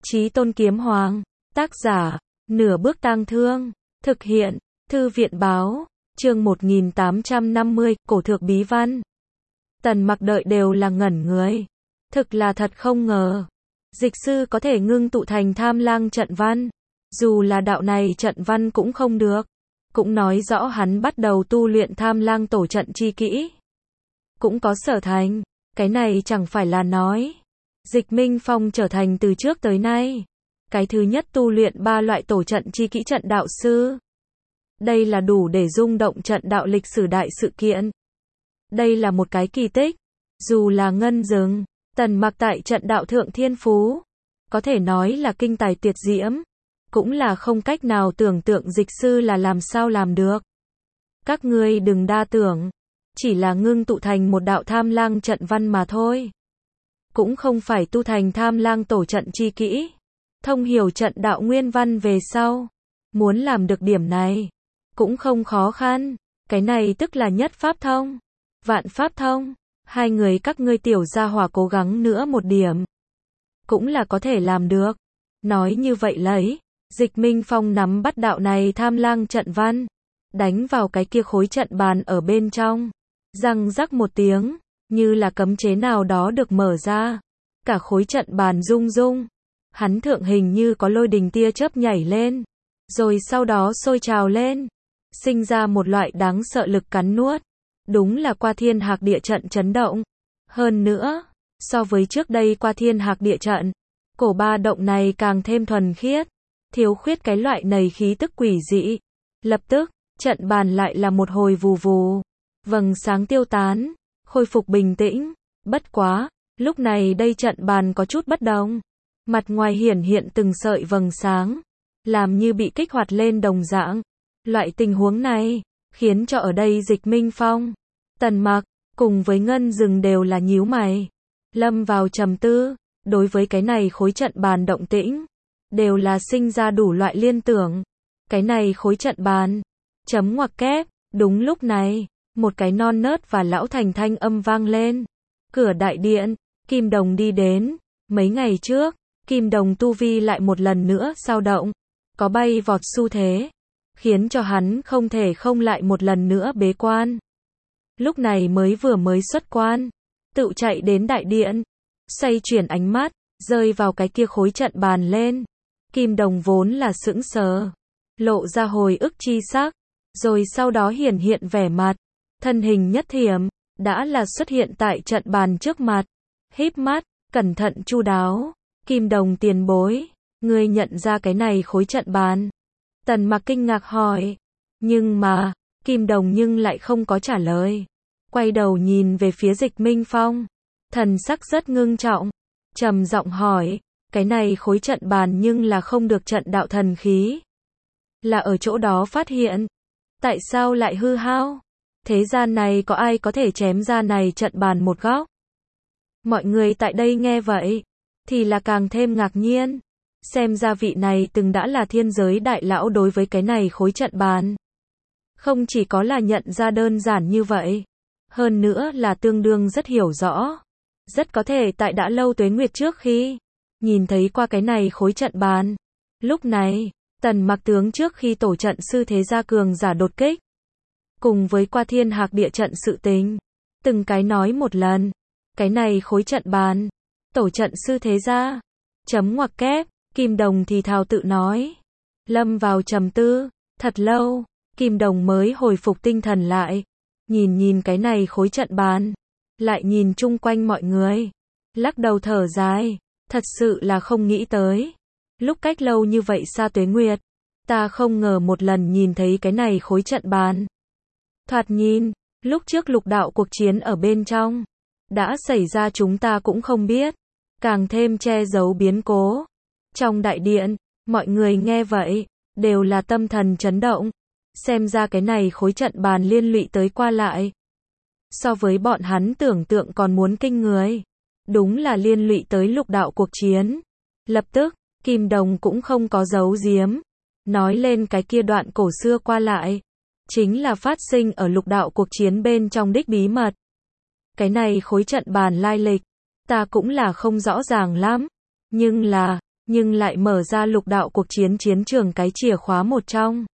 Chí Tôn Kiếm Hoàng, tác giả, Nửa Bước Tang Thương, thực hiện, Thư viện báo, chương 1850, cổ thược bí văn. Tần Mặc đợi đều là ngẩn người. Thực là thật không ngờ. Dịch sư có thể ngưng tụ thành Tham Lang trận văn. Dù là đạo này trận văn cũng không được. Cũng nói rõ hắn bắt đầu tu luyện Tham Lang tổ trận chi kỹ. Cũng có sở thành. Cái này chẳng phải là nói. Dịch Minh Phong trở thành từ trước tới nay cái thứ nhất tu luyện 3 loại tổ trận chi kỹ trận đạo sư. Đây là đủ để rung động trận đạo lịch sử đại sự kiện. Đây là một cái kỳ tích. Dù là ngân dừng, Tần Mặc tại trận đạo thượng thiên phú, có thể nói là kinh tài tuyệt diễm. Cũng là không cách nào tưởng tượng dịch sư là làm sao làm được. Các ngươi đừng đa tưởng. Chỉ là ngưng tụ thành một đạo Tham Lang trận văn mà thôi. Cũng không phải tu thành Tham Lang tổ trận chi kỹ. Thông hiểu trận đạo nguyên văn về sau. Muốn làm được điểm này cũng không khó khăn. Cái này tức là nhất pháp thông, vạn pháp thông. Hai người các ngươi tiểu gia hỏa cố gắng nữa một điểm, cũng là có thể làm được. Nói như vậy lấy, Dịch Minh Phong nắm bắt đạo này Tham Lang trận văn, đánh vào cái kia khối trận bàn ở bên trong. Răng rắc một tiếng, như là cấm chế nào đó được mở ra. Cả khối trận bàn rung rung. Hắn thượng hình như có lôi đình tia chớp nhảy lên, rồi sau đó sôi trào lên, sinh ra một loại đáng sợ lực cắn nuốt. Đúng là qua thiên hạc địa trận chấn động. Hơn nữa, so với trước đây qua thiên hạc địa trận, cổ ba động này càng thêm thuần khiết, thiếu khuyết cái loại nầy khí tức quỷ dị. Lập tức, trận bàn lại là một hồi vù vù, vầng sáng tiêu tán, khôi phục bình tĩnh. Bất quá, lúc này đây trận bàn có chút bất đồng. Mặt ngoài hiển hiện từng sợi vầng sáng, làm như bị kích hoạt lên đồng dạng. Loại tình huống này khiến cho ở đây Dịch Minh Phong, Tần Mặc cùng với Ngân Dừng đều là nhíu mày, lâm vào trầm tư. Đối với cái này khối trận bàn động tĩnh, đều là sinh ra đủ loại liên tưởng. Cái này khối trận bàn, chấm ngoặc kép. Đúng lúc này, một cái non nớt và lão thành thanh âm vang lên. Cửa đại điện, Kim Đồng đi đến. Mấy ngày trước, Kim Đồng tu vi lại một lần nữa dao động, có bay vọt xu thế, khiến cho hắn không thể không lại một lần nữa bế quan. Lúc này mới xuất quan, tự chạy đến đại điện, xoay chuyển ánh mắt, rơi vào cái kia khối trận bàn lên. Kim Đồng vốn là sững sờ, lộ ra hồi ức chi sắc, rồi sau đó hiển hiện vẻ mặt, thân hình nhất thiểm, đã là xuất hiện tại trận bàn trước mặt, híp mắt, cẩn thận chu đáo. Kim Đồng tiền bối, ngươi nhận ra cái này khối trận bàn? Tần Mặc kinh ngạc hỏi. Nhưng mà, Kim Đồng nhưng lại không có trả lời. Quay đầu nhìn về phía Dịch Minh Phong, thần sắc rất ngưng trọng, trầm giọng hỏi, cái này khối trận bàn nhưng là không được trận đạo thần khí. Là ở chỗ đó phát hiện. Tại sao lại hư hao? Thế gian này có ai có thể chém ra này trận bàn một góc? Mọi người tại đây nghe vậy, thì là càng thêm ngạc nhiên. Xem ra vị này từng đã là thiên giới đại lão đối với cái này khối trận bàn. Không chỉ có là nhận ra đơn giản như vậy, hơn nữa là tương đương rất hiểu rõ. Rất có thể tại đã lâu tuế nguyệt trước khi nhìn thấy qua cái này khối trận bàn. Lúc này, Tần Mặc tướng trước khi tổ trận sư thế gia cường giả đột kích, cùng với qua thiên hạc địa trận sự tình, từng cái nói một lần. Cái này khối trận bàn, tổ trận sư thế gia, chấm ngoặc kép. Kim Đồng thì thào tự nói. Lâm vào trầm tư, thật lâu, Kim Đồng mới hồi phục tinh thần lại. Nhìn cái này khối trận bàn, lại nhìn chung quanh mọi người, lắc đầu thở dài, thật sự là không nghĩ tới. Lúc cách lâu như vậy xa tuế nguyệt, ta không ngờ một lần nhìn thấy cái này khối trận bàn. Thoạt nhìn, lúc trước lục đạo cuộc chiến ở bên trong, đã xảy ra chúng ta cũng không biết, càng thêm che giấu biến cố. Trong đại điện, mọi người nghe vậy, đều là tâm thần chấn động. Xem ra cái này khối trận bàn liên lụy tới qua lại, so với bọn hắn tưởng tượng còn muốn kinh người. Đúng là liên lụy tới lục đạo cuộc chiến. Lập tức, Kim Đồng cũng không có giấu giếm, nói lên cái kia đoạn cổ xưa qua lại, chính là phát sinh ở lục đạo cuộc chiến bên trong đích bí mật. Cái này khối trận bàn lai lịch, ta cũng là không rõ ràng lắm, nhưng là nhưng lại mở ra lục đạo cuộc chiến chiến trường cái chìa khóa một trong.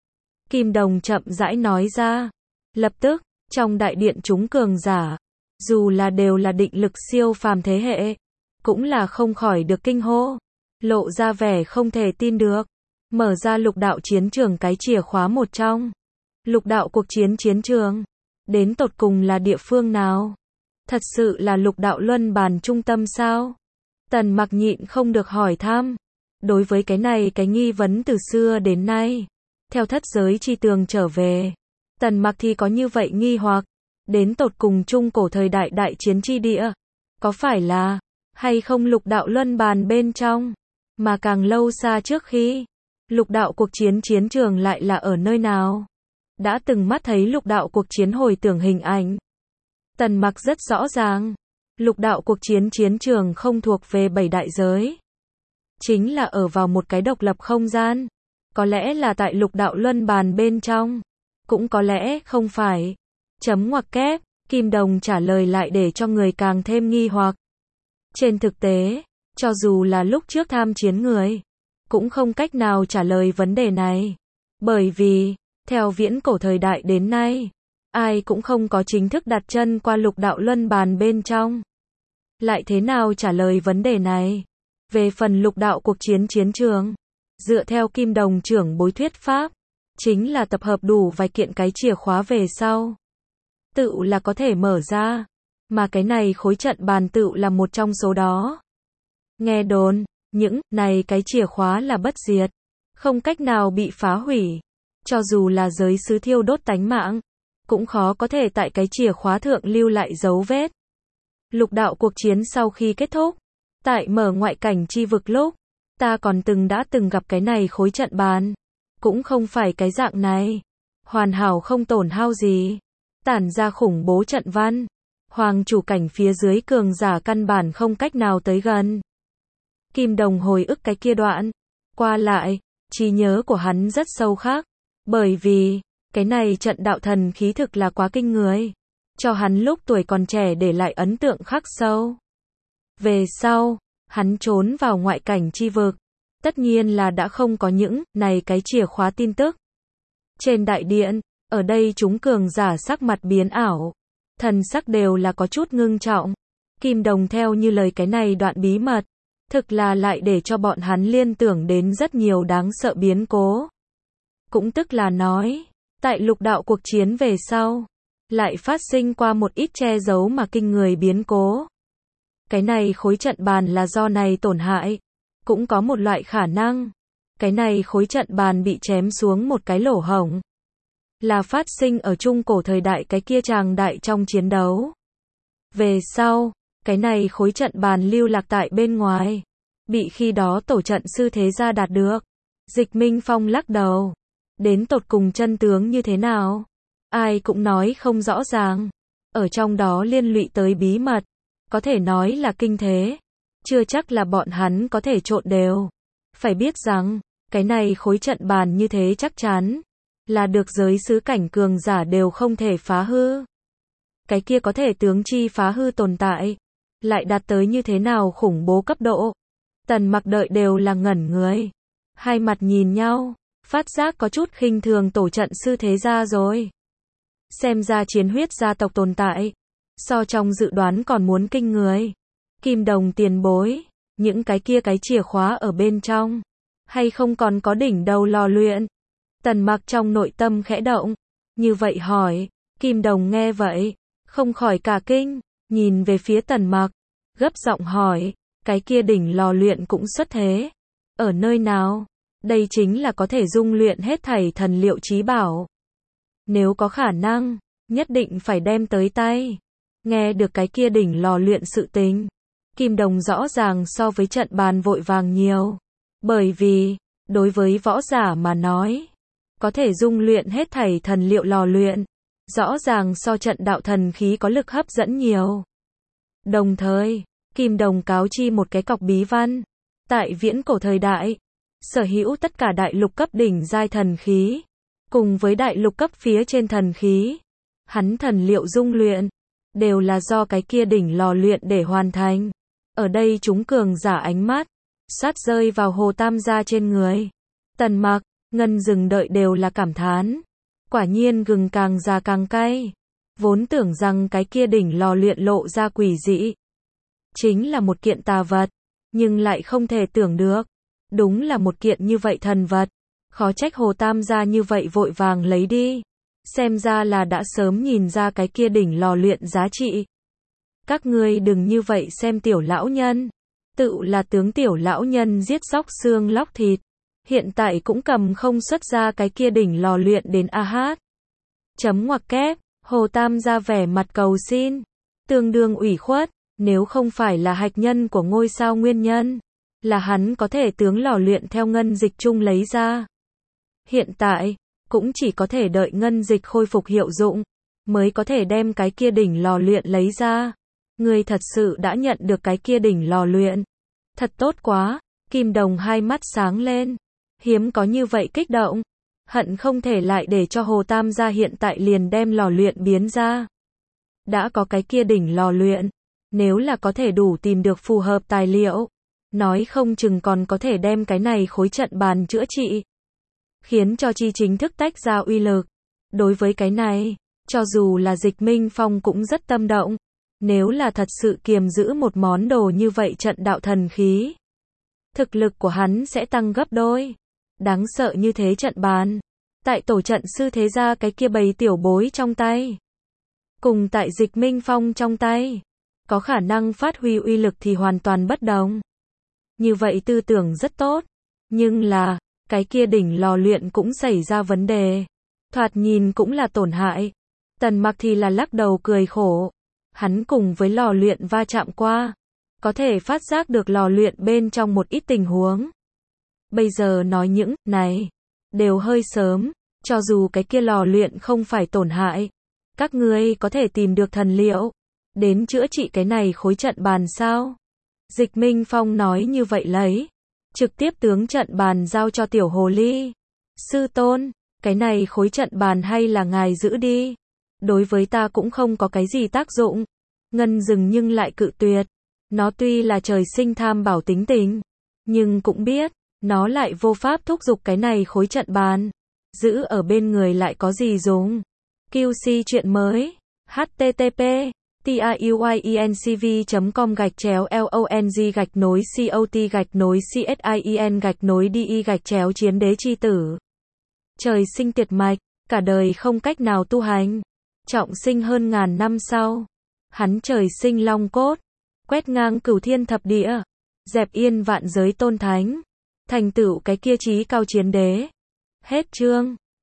Kim Đồng chậm rãi nói ra. Lập tức, trong đại điện chúng cường giả, dù là đều là định lực siêu phàm thế hệ, cũng là không khỏi được kinh hô, lộ ra vẻ không thể tin được. Mở ra lục đạo chiến trường cái chìa khóa một trong. Lục đạo cuộc chiến chiến trường, đến tột cùng là địa phương nào? Thật sự là lục đạo luân bàn trung tâm sao? Tần Mặc nhịn không được hỏi thăm. Đối với cái này cái nghi vấn từ xưa đến nay, theo thất giới chi tường trở về, Tần Mặc thì có như vậy nghi hoặc, đến tột cùng trung cổ thời đại đại chiến chi địa, có phải là, hay không lục đạo luân bàn bên trong, mà càng lâu xa trước khi, lục đạo cuộc chiến chiến trường lại là ở nơi nào? Đã từng mắt thấy lục đạo cuộc chiến hồi tưởng hình ảnh. Tần Mặc rất rõ ràng, lục đạo cuộc chiến chiến trường không thuộc về bảy đại giới, chính là ở vào một cái độc lập không gian, có lẽ là tại lục đạo luân bàn bên trong, cũng có lẽ không phải. Chấm ngoặc kép, Kim Đồng trả lời lại để cho người càng thêm nghi hoặc. Trên thực tế, cho dù là lúc trước tham chiến người, cũng không cách nào trả lời vấn đề này, bởi vì, theo viễn cổ thời đại đến nay, ai cũng không có chính thức đặt chân qua lục đạo luân bàn bên trong. Lại thế nào trả lời vấn đề này? Về phần lục đạo cuộc chiến chiến trường, dựa theo Kim Đồng trưởng bối thuyết pháp, chính là tập hợp đủ vài kiện cái chìa khóa về sau, tự là có thể mở ra, mà cái này khối trận bàn tự là một trong số đó. Nghe đồn, những này cái chìa khóa là bất diệt, không cách nào bị phá hủy, cho dù là giới sứ thiêu đốt tánh mạng, cũng khó có thể tại cái chìa khóa thượng lưu lại dấu vết. Lục đạo cuộc chiến sau khi kết thúc, tại mở ngoại cảnh chi vực lúc, ta còn đã từng gặp cái này khối trận bàn, cũng không phải cái dạng này, hoàn hảo không tổn hao gì, tản ra khủng bố trận văn, hoàng chủ cảnh phía dưới cường giả căn bản không cách nào tới gần. Kim Đồng hồi ức cái kia đoạn, qua lại, trí nhớ của hắn rất sâu khắc, bởi vì, cái này trận đạo thần khí thực là quá kinh người, cho hắn lúc tuổi còn trẻ để lại ấn tượng khắc sâu. Về sau, hắn trốn vào ngoại cảnh chi vực, tất nhiên là đã không có những này cái chìa khóa tin tức. Trên đại điện, ở đây chúng cường giả sắc mặt biến ảo, thần sắc đều là có chút ngưng trọng. Kim Đồng theo như lời cái này đoạn bí mật, thực là lại để cho bọn hắn liên tưởng đến rất nhiều đáng sợ biến cố. Cũng tức là nói, tại lục đạo cuộc chiến về sau, lại phát sinh qua một ít che giấu mà kinh người biến cố. Cái này khối trận bàn là do này tổn hại, cũng có một loại khả năng, cái này khối trận bàn bị chém xuống một cái lỗ hổng, là phát sinh ở trung cổ thời đại cái kia tràng đại trong chiến đấu. Về sau, cái này khối trận bàn lưu lạc tại bên ngoài, bị khi đó tổ trận sư thế gia đạt được. Dịch Minh Phong lắc đầu, đến tột cùng chân tướng như thế nào, ai cũng nói không rõ ràng, ở trong đó liên lụy tới bí mật, có thể nói là kinh thế, chưa chắc là bọn hắn có thể trộn đều. Phải biết rằng, cái này khối trận bàn như thế chắc chắn là được giới sứ cảnh cường giả đều không thể phá hư. Cái kia có thể tướng chi phá hư tồn tại, lại đạt tới như thế nào khủng bố cấp độ. Tần Mặc đợi đều là ngẩn người, hai mặt nhìn nhau, phát giác có chút khinh thường tổ trận sư thế gia rồi. Xem ra chiến huyết gia tộc tồn tại, so trong dự đoán còn muốn kinh người. Kim Đồng tiền bối, những cái kia cái chìa khóa ở bên trong, hay không còn có đỉnh đầu lò luyện? Tần Mặc trong nội tâm khẽ động, như vậy hỏi. Kim Đồng nghe vậy, không khỏi cả kinh, nhìn về phía Tần Mặc, gấp giọng hỏi, cái kia đỉnh lò luyện cũng xuất thế, ở nơi nào? Đây chính là có thể dung luyện hết thảy thần liệu chí bảo. Nếu có khả năng, nhất định phải đem tới tay. Nghe được cái kia đỉnh lò luyện sự tình, Kim Đồng rõ ràng so với trận bàn vội vàng nhiều. Bởi vì, đối với võ giả mà nói, có thể dung luyện hết thảy thần liệu lò luyện, rõ ràng so trận đạo thần khí có lực hấp dẫn nhiều. Đồng thời, Kim Đồng cáo chi một cái cọc bí văn. Tại viễn cổ thời đại, sở hữu tất cả đại lục cấp đỉnh giai thần khí, cùng với đại lục cấp phía trên thần khí, hắn thần liệu dung luyện, đều là do cái kia đỉnh lò luyện để hoàn thành. Ở đây chúng cường giả ánh mắt, sát rơi vào Hồ Tam gia trên người. Tần Mặc, Ngân dừng đợi đều là cảm thán. Quả nhiên gừng càng già càng cay. Vốn tưởng rằng cái kia đỉnh lò luyện lộ ra quỷ dị, chính là một kiện tà vật, nhưng lại không thể tưởng được. Đúng là một kiện như vậy thần vật. Khó trách Hồ Tam gia như vậy vội vàng lấy đi. Xem ra là đã sớm nhìn ra cái kia đỉnh lò luyện giá trị. Các ngươi đừng như vậy xem tiểu lão nhân. Tự là tướng tiểu lão nhân giết xóc xương lóc thịt. Hiện tại cũng cầm không xuất ra cái kia đỉnh lò luyện đến a hát. Chấm ngoặc kép, Hồ Tam gia vẻ mặt cầu xin. Tương đương ủy khuất, nếu không phải là hạch nhân của ngôi sao nguyên nhân, là hắn có thể tướng lò luyện theo ngân dịch chung lấy ra. Hiện tại, cũng chỉ có thể đợi ngân dịch khôi phục hiệu dụng, mới có thể đem cái kia đỉnh lò luyện lấy ra. Ngươi thật sự đã nhận được cái kia đỉnh lò luyện. Thật tốt quá, Kim Đồng hai mắt sáng lên. Hiếm có như vậy kích động. Hận không thể lại để cho Hồ Tam gia hiện tại liền đem lò luyện biến ra. Đã có cái kia đỉnh lò luyện, nếu là có thể đủ tìm được phù hợp tài liệu, nói không chừng còn có thể đem cái này khối trận bàn chữa trị, khiến cho chi chính thức tách ra uy lực. Đối với cái này, cho dù là Dịch Minh Phong cũng rất tâm động. Nếu là thật sự kiềm giữ một món đồ như vậy trận đạo thần khí, thực lực của hắn sẽ tăng gấp đôi. Đáng sợ như thế trận bàn, tại tổ trận sư thế gia cái kia bầy tiểu bối trong tay, cùng tại Dịch Minh Phong trong tay, có khả năng phát huy uy lực thì hoàn toàn bất đồng. Như vậy tư tưởng rất tốt, nhưng là, cái kia đỉnh lò luyện cũng xảy ra vấn đề. Thoạt nhìn cũng là tổn hại. Tần Mặc thì là lắc đầu cười khổ. Hắn cùng với lò luyện va chạm qua, có thể phát giác được lò luyện bên trong một ít tình huống. Bây giờ nói những này đều hơi sớm, cho dù cái kia lò luyện không phải tổn hại, các ngươi có thể tìm được thần liệu đến chữa trị cái này khối trận bàn sao? Dịch Minh Phong nói như vậy lấy, trực tiếp tướng trận bàn giao cho tiểu hồ ly. Sư tôn, cái này khối trận bàn hay là ngài giữ đi, đối với ta cũng không có cái gì tác dụng. Ngân dừng nhưng lại cự tuyệt. Nó tuy là trời sinh tham bảo tính tình, nhưng cũng biết, nó lại vô pháp thúc giục cái này khối trận bàn. Giữ ở bên người lại có gì dùng. QC chuyện mới. http tiuyncv.com/long-cot-csin-chiến đế chi tử. Trời sinh tiệt mạch, cả đời không cách nào tu hành. Trọng sinh hơn ngàn năm sau, hắn trời sinh long cốt, quét ngang cửu thiên thập địa, dẹp yên vạn giới tôn thánh, thành tựu cái kia chí cao chiến đế. Hết chương.